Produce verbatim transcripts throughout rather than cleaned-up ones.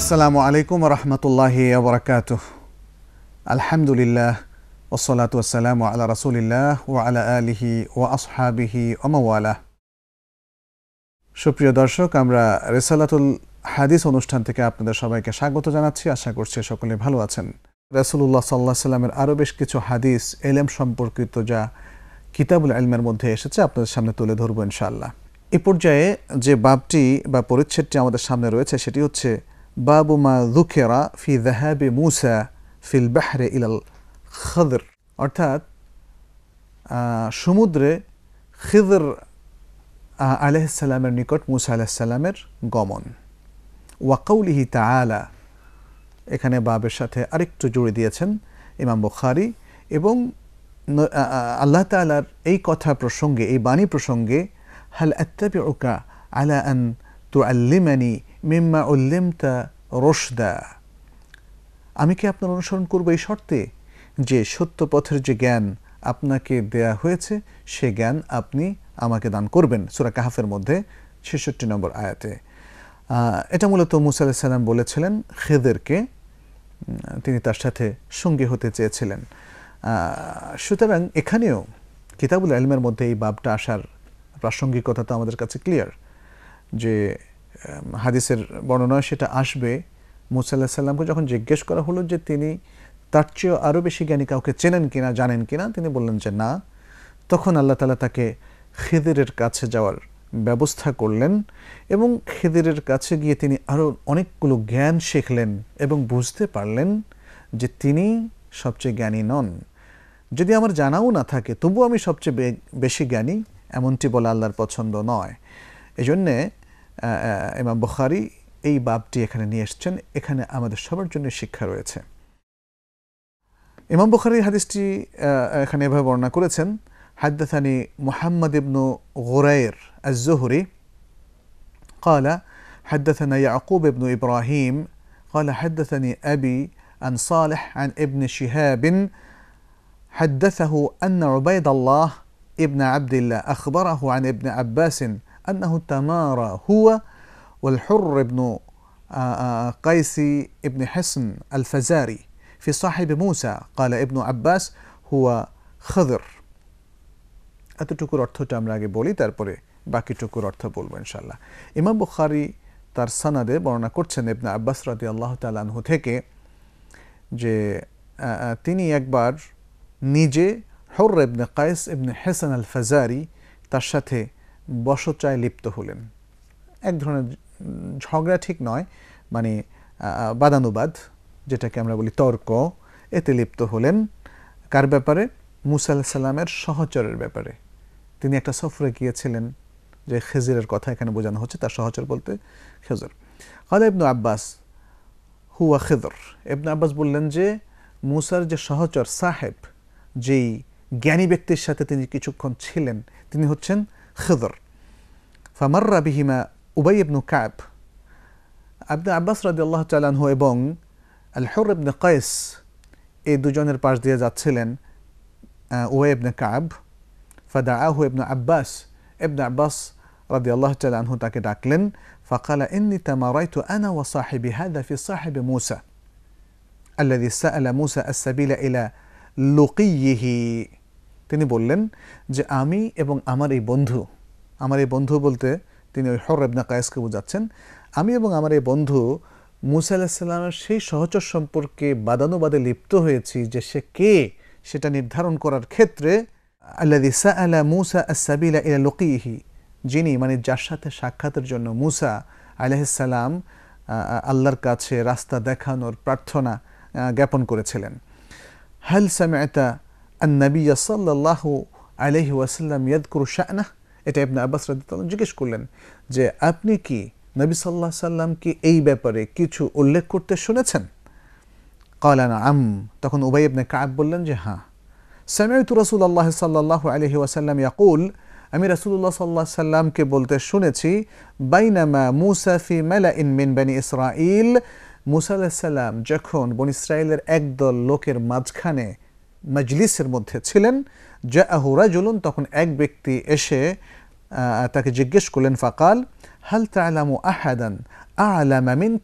আসসালামু আলাইকুম ওয়া রাহমাতুল্লাহি ওয়া বারাকাতুহু। আলহামদুলিল্লাহ ওয়াসসালাতু ওয়াসসালামু আলা রাসূলিল্লাহ ওয়া আলা আলিহি ওয়া আসহাবিহি ওয়া মাওয়ালাহ। সুপ্রিয় দর্শক, আমরা রিসালাতুল হাদিস অনুষ্ঠান থেকে আপনাদের সবাইকে স্বাগত জানাচ্ছি। আশা করছি সকলে ভালো আছেন। রাসূলুল্লাহ সাল্লাল্লাহু আলাইহি ওয়াসাল্লামের আরও বেশ কিছু হাদিস ইলম সম্পর্কিত যা কিতাবুল ইলমের মধ্যে এসেছে আপনাদের সামনে তুলে ধরব ইনশাআল্লাহ। এই পর্যায়ে যে বাবটি বা পরিচ্ছেদটি আমাদের সামনে রয়েছে সেটি হচ্ছে বাবু মা যুকিরা ফি যাহাবি মূসা ফিল বাহরি ইলাল খদর, অর্থাৎ সমুদ্রে খিদর আলাইহিস সালামের নিকট মূসা আলাইহিস সালামের গমন। ওয়া কাউলিহি তাআলা, এখানে বাবের সাথে আরেকটু জুড়ে দিয়েছেন ইমাম বুখারী, এবং আল্লাহ তাআলার এই কথা প্রসঙ্গে, এই বাণী প্রসঙ্গে, হাল আত্তাবিউকা আলা আন তুআল্লিমানি মিম্মা উল্লিমতা রুশদা, আমি কি আপনার অনুসরণ করব এই শর্তে যে সত্য পথের যে জ্ঞান আপনাকে দেয়া হয়েছে সে জ্ঞান আপনি আমাকে দান করবেন। সূরা কাহফের মধ্যে ছেষট্টি নম্বর আয়াতে। এটা মূলত মূসা আলাইহিস সালাম বলেছিলেন খিদরকে, তিনি তার সাথে সঙ্গী হতে চেয়েছিলেন। সুতরাং এখানেও কিতাবুল ইলমের মধ্যে এই বাবটা আসার প্রাসঙ্গিকতা তো আমাদের কাছে ক্লিয়ার, যে হাদিসের বর্ণনায় সেটা আসবে। মূসা আলাইহিস সালামকে যখন জিজ্ঞেস করা হলো যে তিনি তার চেয়েও আরও বেশি জ্ঞানী কাউকে চেনেন কিনা, জানেন কিনা, তিনি বললেন যে না। তখন আল্লাহ তাআলা তাকে খিদরের কাছে যাওয়ার ব্যবস্থা করলেন, এবং খিদরের কাছে গিয়ে তিনি আরও অনেকগুলো জ্ঞান শিখলেন এবং বুঝতে পারলেন যে তিনি সবচেয়ে জ্ঞানী নন। যদি আমার জানাও না থাকে তবু আমি সবচেয়ে বেশি জ্ঞানী, এমনটি বলা আল্লাহর পছন্দ নয়। এই জন্যে ইমাম বুখারী এই বাবটি এখানে নিয়ে এসছেন। এখানে আমাদের সবার জন্য শিক্ষা রয়েছে। ইমাম বুখারী হাদিসটি এখানে এভাবে বর্ণনা করেছেন, হাদ্দাসানি মুহাম্মদ ইবনু গুরাইর আয-যুহরি قال حدثنا يعقوب بن إبراهيم قال حدثني أبي عن صالح عن ابن شهاب حدثه أن عبيد الله ابن عبد الله أخبره عن ابن عباس أنه تمارى هو والحر بن قيس ابن حصن الفزاري في صاحب موسى قال ابن عباس هو خضر। এতটুকুর অর্থটা আমরা আগে বলি, তারপরে বাকিটুকুর অর্থ বলবো ইনশাআল্লাহ। ইমাম বুখারী তার সনদে বর্ণনা করছেন ইবনে আব্বাস রাদিয়াল্লাহু তাআলা আনহু থেকে যে তিনি একবার নিজে হুর ইবনে কাইস ইবনে হিসন আল ফাজারি তার সাথে বশচায় লিপ্ত হলেন। এক ধরনের ঝগড়া ঠিক নয়, মানে বাদানুবাদ, যেটাকে আমরা বলি তর্ক, এতে লিপ্ত হলেন। কার ব্যাপারে? মূসা আলাইহিস সালামের সহচরের ব্যাপারে। তিনি একটা সফরে গিয়েছিলেন, যে খিজিরের কথা এখানে বোঝানো হচ্ছে, তার সহচর বলতে খিজর। ক্বালা ইবনু আব্বাস হুয়া খিজর, ইবনে আব্বাস বললেন যে মূসার যে সহচর সাহেব, যেই জ্ঞানী ব্যক্তির সাথে তিনি কিছুক্ষণ ছিলেন, তিনি হচ্ছেন খিজর। ফামাররা বিহিমা উবাই ইবনু কাব, ইবনে আব্বাস রাদিয়াল্লাহু তাআলা আনহু এবং আল হুর ইবনে কাইস এই দুজনের পাশ দিয়ে যাচ্ছিলেন উবাই ইবনে কাব। ফাদাআহু ইবনে আব্বাস, ইবনে আব্বাস রাদিয়াল্লাহু তাআলা আনহু তাকে ডাকলেন। ফাকালা ইন্নী তামারাইতু আনা ওয়া সাহিবি হাযা ফি সাহিবি মূসা আল্লাযী সাআলা মূসা আস-সাবিলা ইলা লুকিয়িহি, তিনি বললেন যে আমি এবং আমার এই বন্ধু, আমার এই বন্ধু বলতে তিনি ওই হুর ইবনে কাইসকে বোঝাচ্ছেন, আমি এবং আমার এই বন্ধু মূসা আলাইহিস সালামের সেই সহচর সম্পর্কে বাদানুবাদে লিপ্ত হয়েছি যে সে কে সেটা নির্ধারণ করার ক্ষেত্রে আল্লাযী সাআলা মূসা আস-সাবিলা ইলা লুকিয়িহি, যিনি মানে যার সাথে সাক্ষাতের জন্য মূসা আলাইহিস সালাম আল্লাহর কাছে রাস্তা দেখানোর প্রার্থনা জ্ঞাপন করেছিলেন। হাল সামি'তা আন-নবিয়্য সাল্লাল্লাহু আলাইহি ওয়াসাল্লাম ইয়াযকুরু শা'নাহ, এটা ইবনে আব্বাস রাদিয়াল্লাহু আনহু জিজ্ঞেস করলেন যে আপনি কি নবী সাল্লাল্লাহু আলাইহি ওয়াসাল্লাম কি এই ব্যাপারে কিছু উল্লেখ করতে শুনেছেন? ক্বালা না'আম, তখন উবাই ইবনে কাব বললেন যে হ্যাঁ। সামি'তু রাসূলুল্লাহ সাল্লাল্লাহু আলাইহি ওয়াসাল্লাম ইয়াকুল, আমি রাসূলুল্লাহ সাল্লাল্লাহু আলাইহি ওয়াসাল্লামকে বলতে শুনেছি, বাইনামা মূসা ফি মালাইন মিন বনি ইসরাঈল, মূসা আলাইহিস সালাম যখন বনী ইসরাঈলের একদল লোকের মাঝখানে মজলিসের মধ্যে ছিলেন, জাআহু রাজুলুন, তখন এক ব্যক্তি এসে তাকে জিজ্ঞেস করলেন, ফাকাল হাল তা'লামু আহাদান আ'লামা মিনক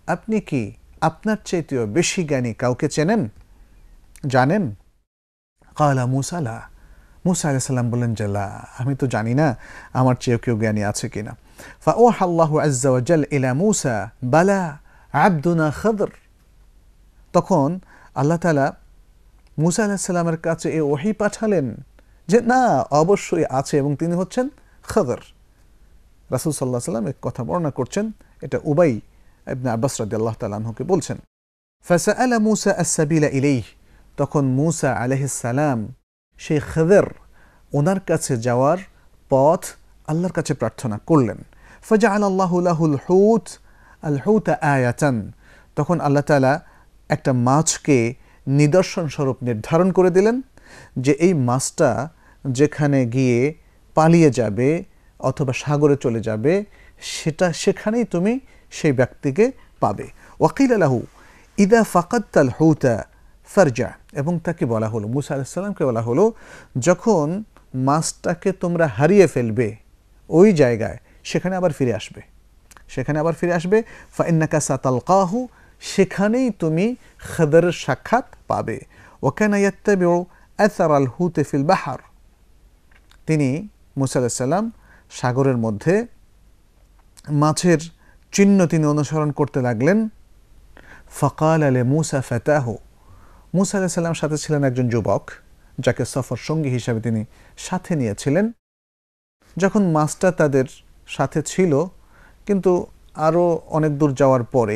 আপনি কি আপনার চাইতেও বেশি জ্ঞানী কাউকে চেনেন, জানেন? ক্বালা মূসা লা, মূসা আলাইহিস সালাম বললেন যে লা, আমি তো জানি না আমার চেয়েও কেউ জ্ঞানী আছে কিনা। ফাওহা আল্লাহু আযজা ওয়া জাল ইলা মূসা বালা আবদুনা খদর। তখন আল্লাহ তাআলা মূসা আলাইহিস সালামের কাছে এই ওহী পাঠালেন যে না, অবশ্যই আছে, এবং তিনি হচ্ছেন খদর। রাসূল সাল্লাল্লাহু আলাইহি ওয়াসাল্লাম এই কথা বর্ণনা করছেন, এটা উবাই ইবনে আব্বাস রাদিয়াল্লাহু তাআলা আনহুকে বলছেন। ফাসাআলা মূসা আস-সাবিলা ইলাইহি, তখন মূসা আলাইহিস সালাম সেই খদর ওনার কাছে যাওয়ার পথ আল্লাহর কাছে প্রার্থনা করলেন। ফাজআলা আল্লাহু লাহুল হুত আল হুতা আয়াতান, তখন আল্লাহ তাআলা একটা মাছকে নিদর্শন স্বরূপ নির্ধারণ করে দিলেন যে এই মাছটা যেখানে গিয়ে পালিয়ে যাবে অথবা সাগরে চলে যাবে, সেটা সেখানেই তুমি সেই ব্যক্তিকে পাবে। ওয়াকিল লাহু ইদা ফাকাদতাল হুতা ফারজা, এবং তাকে বলা হলো, মূসা আলাইহিস সালামকে বলা হলো, যখন মাছটাকে তোমরা হারিয়ে ফেলবে ওই জায়গায়, সেখানে আবার ফিরে আসবে, সেখানে আবার ফিরে আসবে। ফাইন্নাকা সাতালকাহু, সেখানেই তুমি খদরের সাক্ষাৎ পাবে। ওয়াকানা ইয়াত্তাবিউ আসারাল হুতি ফিল বাহর, তিনি মূসা আলাইহিস সালাম সাগরের মধ্যে মাছের চিহ্ন তিনি অনুসরণ করতে লাগলেন। ফাকাল লি মূসা ফাতাহু, মূসা আলাইহিস সালাম সাথে ছিলেন একজন যুবক যাকে সফর সঙ্গী হিসাবে তিনি সাথে নিয়েছিলেন। যখন মাছটা তাদের সাথে ছিল, কিন্তু আরও অনেক দূর যাওয়ার পরে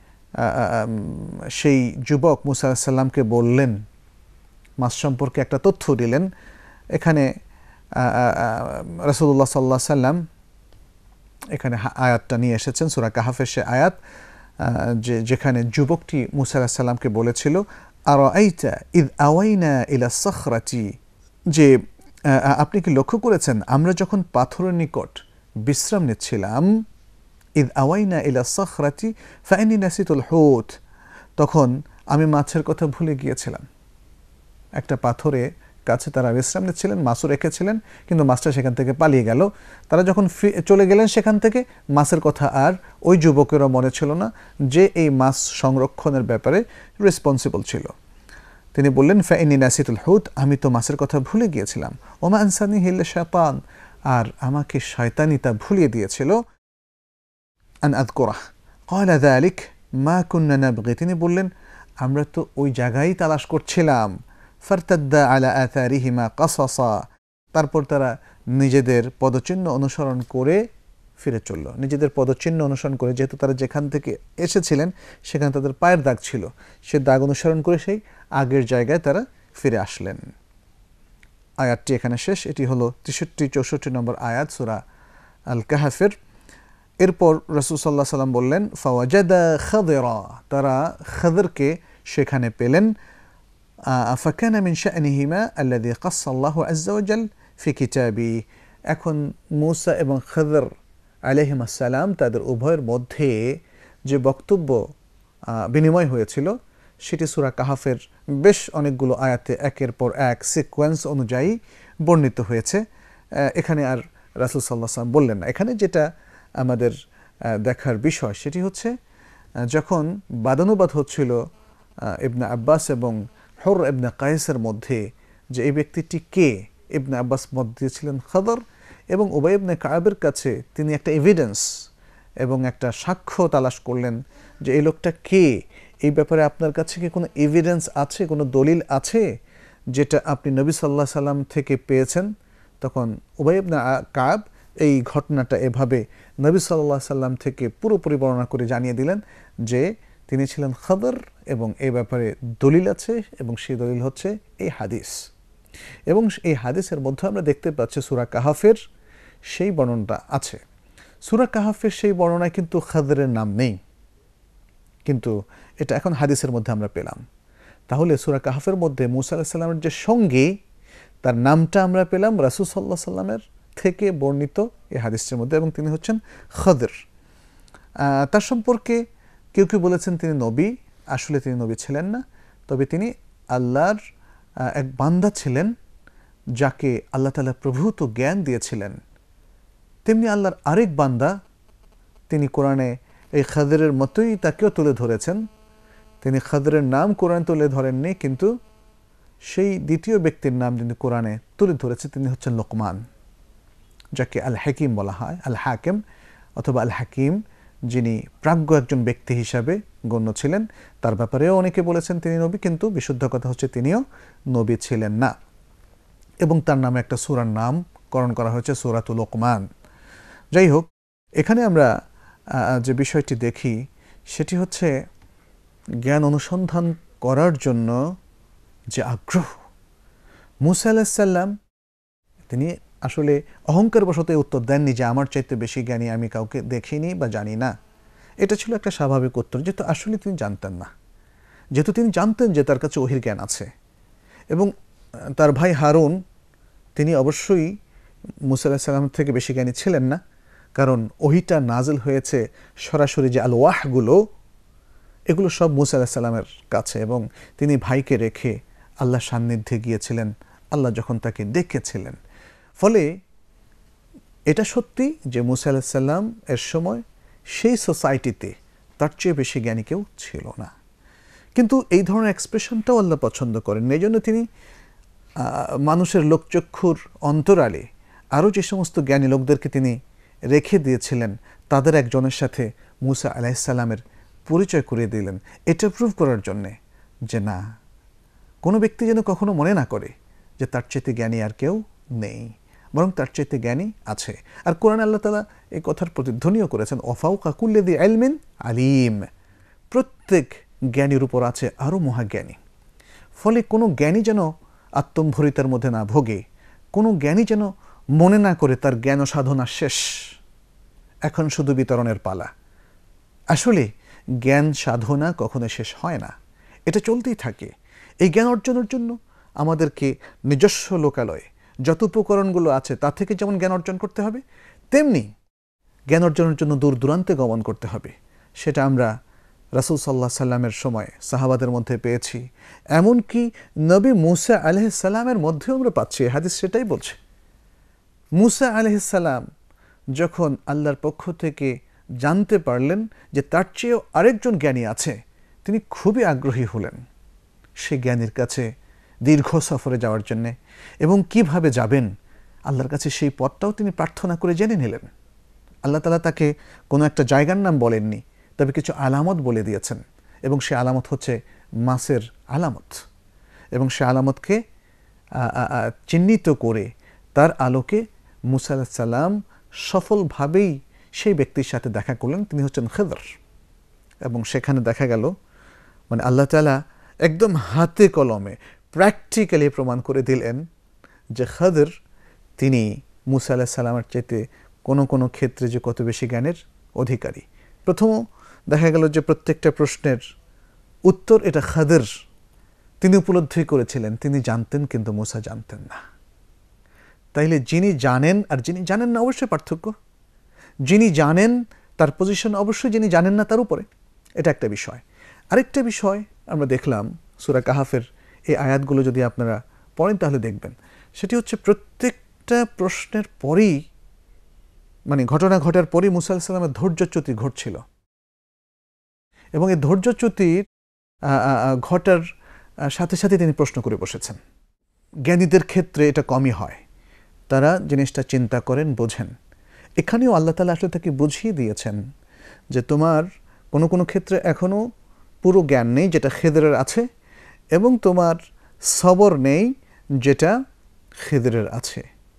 সেই যুবক মূসা আলাইহিস সালামকে বললেন, মাছ সম্পর্কে একটা তথ্য দিলেন। এখানে রাসূলুল্লাহ সাল্লাল্লাহু আলাইহি সাল্লাম এখানে আয়াতটা নিয়ে এসেছেন, সূরা কাহাফের সে আয়াত, যে যেখানে যুবকটি মূসা আলাইহিস সালামকে বলেছিল, আরাআইতা ইয আওয়াইনা ইলা সখরাতি, যে আপনি কি লক্ষ্য করেছেন আমরা যখন পাথরের নিকট বিশ্রাম নিচ্ছিলাম, ইয আওয়াইনা ইলা সখরাতি ফাইন্নী নাসিতুল হুত, তখন আমি মাছের কথা ভুলে গিয়েছিলাম। একটা পাথরে কাছে তারা বিশ্রাম নিচ্ছিলেন, মাছও রেখেছিলেন, কিন্তু মাছটা সেখান থেকে পালিয়ে গেল। তারা যখন চলে গেলেন সেখান থেকে, মাছের কথা আর ওই যুবকেরও মনে ছিল না যে এই মাছ সংরক্ষণের ব্যাপারে রেসপন্সিবল ছিল। তিনি বললেন, ফাইন্নী নাসিতুল হুত, আমি তো মাছের কথা ভুলে গিয়েছিলাম। ওমা আনসানিহি ইল্লা শায়তান, আর আমাকে শয়তানি তা ভুলিয়ে দিয়েছিল। আন আযকুরাহ ক্বালা যালিক মা কুন্না নাবগি, তিনি বললেন আমরা তো ওই জায়গায় তালাশ করছিলাম। ফারতাদ্দা আলা আথারিহিমা কাসাসা, তারপর তারা নিজেদের পদচিহ্ন অনুসরণ করে ফিরে চলল। নিজেদের পদচিহ্ন অনুসরণ করে, যেহেতু তারা যেখান থেকে এসেছিলেন সেখানে তাদের পায়ের দাগ ছিল, সে দাগ অনুসরণ করে সেই আগের জায়গায় তারা ফিরে আসলেন। আয়াতটি এখানে শেষ। এটি হলো তেষট্টি চৌষট্টি নম্বর আয়াত সূরা আল কাহাফের। এরপর রাসূল সাল্লাল্লাহু আলাইহি সাল্লাম বললেন, ফাওয়াজাদা খাদিরা, তারা খদরকে সেখানে পেলেন। ফাকানা মিন শা'নিহিমা আল্লাযী কাসসাল্লাহু আযজা ওয়া জাল ফি কিতাবি, এখন মূসা এবং খদর আলাইহিমুস সালাম তাদের উভয়ের মধ্যে যে বক্তব্য বিনিময় হয়েছিল সেটি সূরা কাহাফের বেশ অনেকগুলো আয়াতে একের পর এক সিকোয়েন্স অনুযায়ী বর্ণিত হয়েছে। এখানে আর রাসূল সাল্লাল্লাহু আলাইহি সাল্লাম বললেন না। এখানে যেটা আমাদের দেখার বিষয় সেটি হচ্ছে, যখন বাদানুবাদ হচ্ছিল ইবনে আব্বাস এবং হুর ইবনে কায়েসের মধ্যে যে এই ব্যক্তিটি কে, ইবনে আব্বাস মত দিয়েছিলেন খদর, এবং উবাই ইবনে কায়েবের কাছে তিনি একটা এভিডেন্স এবং একটা সাক্ষ্য তালাশ করলেন যে এই লোকটা কে, এই ব্যাপারে আপনার কাছে কি কোনো এভিডেন্স আছে, কোনো দলিল আছে যেটা আপনি নবী সাল্লাল্লাহু আলাইহি সাল্লাম থেকে পেয়েছেন। তখন উবাই ইবনে কায়েব এই ঘটনাটা এভাবে নবী সাল্লাল্লাহু আলাইহি সাল্লাম থেকে পুরোপুরি বর্ণনা করে জানিয়ে দিলেন যে তিনি ছিলেন খদর, এবং এই ব্যাপারে দলিল আছে, এবং সেই দলিল হচ্ছে এই হাদিস। এবং এই হাদিসের মধ্যে আমরা দেখতে পাচ্ছি সূরা কাহাফের সেই বর্ণনাটা আছে। সূরা কাহাফের সেই বর্ণনায় কিন্তু খদরের নাম নেই, কিন্তু এটা এখন হাদিসের মধ্যে আমরা পেলাম। তাহলে সূরা কাহাফের মধ্যে মূসা আলাইহিস সালামের যে সঙ্গী, তার নামটা আমরা পেলাম রাসূল সাল্লাল্লাহু আলাইহি সাল্লামের থেকে বর্ণিত এই হাদিসের মধ্যে, এবং তিনি হচ্ছেন খদর। তার সম্পর্কে কেউ কেউ বলেছেন তিনি নবী, আসলে তিনি নবী ছিলেন না, তবে তিনি আল্লাহর এক বান্দা ছিলেন যাকে আল্লাহ তাআলা প্রভূত জ্ঞান দিয়েছিলেন। তেমনি আল্লাহর আরেক বান্দা, তিনি কোরআনে এই খাদিরের মতোই তাকেও তুলে ধরেছেন। তিনি খাদিরের নাম কোরআন তুলে ধরেননি, কিন্তু সেই দ্বিতীয় ব্যক্তির নাম তিনি কোরআনে তুলে ধরেছে, তিনি হচ্ছেন লোকমান, যাকে আল হাকিম বলা হয়, আল হাকিম অথবা আল হাকিম, যিনি প্রাজ্ঞ একজন ব্যক্তি হিসাবে গণ্য ছিলেন। তার ব্যাপারেও অনেকে বলেছেন তিনি নবী, কিন্তু বিশুদ্ধ কথা হচ্ছে তিনিও নবী ছিলেন না। এবং তার নামে একটা সূরার নামকরণ করা হয়েছে সূরাতুল লোকমান। যাই হোক, এখানে আমরা যে বিষয়টি দেখি সেটি হচ্ছে জ্ঞান অনুসন্ধান করার জন্য যে আগ্রহ। মূসা আলাইহিস সালাম তিনি আসলে অহংকার বশত উত্তর দেননি যে আমার চাইতে বেশি জ্ঞানী আমি কাউকে দেখিনি বা জানি না। এটা ছিল একটা স্বাভাবিক উত্তর, যেহেতু আসলে তিনি জানতেন না, যেহেতু তিনি জানতেন যে তার কাছে ওহীর জ্ঞান আছে। এবং তার ভাই হারুন তিনি অবশ্যই মূসা আলাইহিস সালাম থেকে বেশি জ্ঞানী ছিলেন না, কারণ ওহীটা নাজিল হয়েছে সরাসরি, যে আল ওয়াহগুলো এগুলো সব মূসা আলাইহিস সালামের কাছে, এবং তিনি ভাইকে রেখে আল্লাহর সান্নিধ্যে গিয়েছিলেন আল্লাহ যখন তাকে ডেকেছিলেন। ফলে এটা সত্যি যে মূসা আলাইহিস সালাম এর সময় সেই সোসাইটিতে তার চেয়ে বেশি জ্ঞানী কেউ ছিল না। কিন্তু এই ধরনের এক্সপ্রেশনটাও আল্লাহ পছন্দ করেন। এই জন্য তিনি মানুষের লোকচক্ষুর অন্তরালে আরও যে সমস্ত জ্ঞানী লোকদেরকে তিনি রেখে দিয়েছিলেন, তাদের একজনের সাথে মূসা আলাইহিস সালামের পরিচয় করিয়ে দিলেন, এটা প্রুভ করার জন্যে যে না, কোনো ব্যক্তি যেন কখনো মনে না করে যে তার চাইতে জ্ঞানী আর কেউ নেই, বরং তার চাইতে জ্ঞানী আছে। আর কোরআন আল্লাহ তাআলা এই কথার প্রতিধ্বনিও করেছেন, ওয়াফাওকা কুল্লি যি ইলমিন আলিম, প্রত্যেক জ্ঞানীর উপর আছে আরও মহাজ্ঞানী। ফলে কোনো জ্ঞানী যেন আত্মম্ভরিতার মধ্যে না ভোগে, কোনো জ্ঞানী যেন মনে না করে তার জ্ঞান সাধনা শেষ, এখন শুধু বিতরণের পালা। আসলে জ্ঞান সাধনা কখনো শেষ হয় না, এটা চলতেই থাকে। এই জ্ঞান অর্জনের জন্য আমাদেরকে নিজস্ব লোকালয়ে যত উপকরণগুলো আছে তা থেকে যেমন জ্ঞান অর্জন করতে হবে, তেমনি জ্ঞান অর্জনের জন্য দূর দূরান্তে গমন করতে হবে। সেটা আমরা রাসূল সাল্লাল্লাহু আলাইহি সাল্লামের সময় সাহাবাদের মধ্যে পেয়েছি, এমনকি নবী মূসা আলাইহিস সালামের মধ্যেও আমরা পাচ্ছি। হাদিস সেটাই বলছে, মূসা আলাইহিস সালাম যখন আল্লাহর পক্ষ থেকে জানতে পারলেন যে তার চেয়েও আরেকজন জ্ঞানী আছে, তিনি খুবই আগ্রহী হলেন সেই জ্ঞানীর কাছে দীর্ঘ সফরে যাওয়ার জন্যে, এবং কিভাবে যাবেন আল্লাহর কাছে সেই পথটাও তিনি প্রার্থনা করে জেনে নিলেন। আল্লাহ তাআলা তাকে কোনো একটা জায়গার নাম বলেননি, তবে কিছু আলামত বলে দিয়েছেন, এবং সে আলামত হচ্ছে মাসের আলামত, এবং সে আলামতকে চিহ্নিত করে তার আলোকে মূসা আলাইহিস সালাম সফলভাবেই সেই ব্যক্তির সাথে দেখা করলেন, তিনি হচ্ছেন খিদর। এবং সেখানে দেখা গেল মানে আল্লাহ তাআলা একদম হাতে কলমে প্র্যাকটিক্যালি প্রমাণ করে দিলেন যে খিদর তিনি মূসা আলাইহিস সালামের চাইতে কোনো কোনো ক্ষেত্রে যে কত বেশি জ্ঞানের অধিকারী। প্রথম দেখা গেল যে প্রত্যেকটা প্রশ্নের উত্তর এটা খিদর তিনি উপলব্ধি করেছিলেন, তিনি জানতেন, কিন্তু মূসা জানতেন না। তাইলে যিনি জানেন আর যিনি জানেন না অবশ্যই পার্থক্য। যিনি জানেন তার পজিশন অবশ্যই যিনি জানেন না তার উপরে, এটা একটা বিষয়। আরেকটা বিষয় আমরা দেখলাম সূরা কাহাফের এই আয়াতগুলো যদি আপনারা পড়েন তাহলে দেখবেন, সেটি হচ্ছে প্রত্যেকটা প্রশ্নের পরেই মানে ঘটনা ঘটার পরেই মূসা আলাইহিস সালামের ধৈর্যচ্যুতি ঘটছিল, এবং এই ধৈর্যচ্যুতির ঘটার সাথে সাথে তিনি প্রশ্ন করে বসেছেন। জ্ঞানীদের ক্ষেত্রে এটা কমই হয়, তারা জিনিসটা চিন্তা করেন, বোঝেন। এখানেও আল্লাহ তাআলা আসলে তাকে বুঝিয়ে দিয়েছেন যে তোমার কোনো কোনো ক্ষেত্রে এখনও পুরো জ্ঞান নেই যেটা খিদরের আছে, এবং তোমার সবর নেই যেটা খিদরের আছে।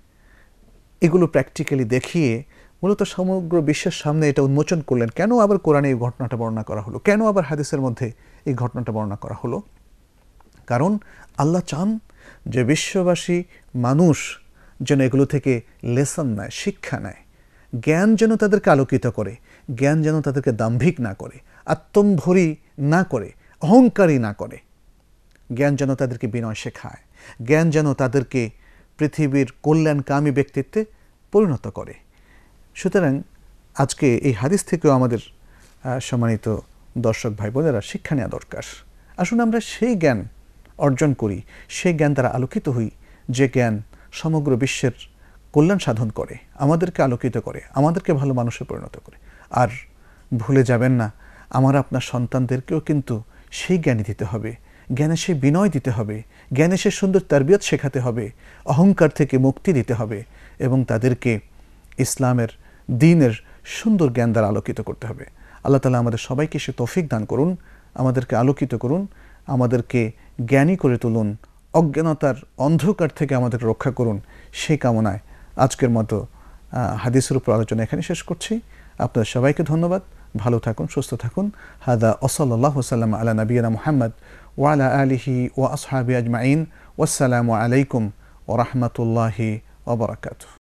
এগুলো প্র্যাকটিক্যালি দেখিয়ে মূলত সমগ্র বিশ্বের সামনে এটা উন্মোচন করলেন। কেন আবার কোরআনে এই ঘটনাটা বর্ণনা করা হলো, কেন আবার হাদিসের মধ্যে এই ঘটনাটা বর্ণনা করা হলো? কারণ আল্লাহ চান যে বিশ্ববাসী মানুষ যেন এগুলো থেকে লেসন নেয়, শিক্ষা নেয়, জ্ঞান যেন তাদেরকে আলোকিত করে, জ্ঞান যেন তাদেরকে দাম্ভিক না করে, আত্মম্ভরি না করে, অহংকারী না করে, জ্ঞান যেন তাদেরকে বিনয় শেখায়, জ্ঞান যেন তাদেরকে পৃথিবীর কল্যাণকামী ব্যক্তিত্বে পরিণত করে। সুতরাং আজকে এই হাদিস থেকেও আমাদের সম্মানিত দর্শক ভাই বোনেরা শিক্ষা নেওয়া দরকার। আসুন আমরা সেই জ্ঞান অর্জন করি, সেই জ্ঞান দ্বারা আলোকিত হই, যে জ্ঞান সমগ্র বিশ্বের কল্যাণ সাধন করে, আমাদেরকে আলোকিত করে, আমাদেরকে ভালো মানুষে পরিণত করে। আর ভুলে যাবেন না আমার আপনার সন্তানদেরকেও কিন্তু সেই জ্ঞানী দিতে হবে, জ্ঞানে সে বিনয় দিতে হবে, জ্ঞানে সে সুন্দর তারবিয়ত শেখাতে হবে, অহংকার থেকে মুক্তি দিতে হবে এবং তাদেরকে ইসলামের দ্বীনের সুন্দর জ্ঞান দ্বারা আলোকিত করতে হবে। আল্লাহ তাআলা আমাদের সবাইকে সে তৌফিক দান করুন, আমাদেরকে আলোকিত করুন, আমাদেরকে জ্ঞানী করে তুলুন, অজ্ঞানতার অন্ধকার থেকে আমাদের রক্ষা করুন। সেই কামনায় আজকের মতো হাদিসের উপর আলোচনা এখানে শেষ করছি। আপনাদের সবাইকে ধন্যবাদ। ভালো থাকুন, সুস্থ থাকুন। হাদা ওয়াসাল্লাল্লাহু সাল্লাম আলা নবিয়িনা মুহাম্মদ ওয়া আলা আলিহি ওয়া আসহাবিহি আজমাইন। ওয়াসসালামু আলাইকুম ওয়া রাহমাতুল্লাহি ওয়া বারাকাতুহু।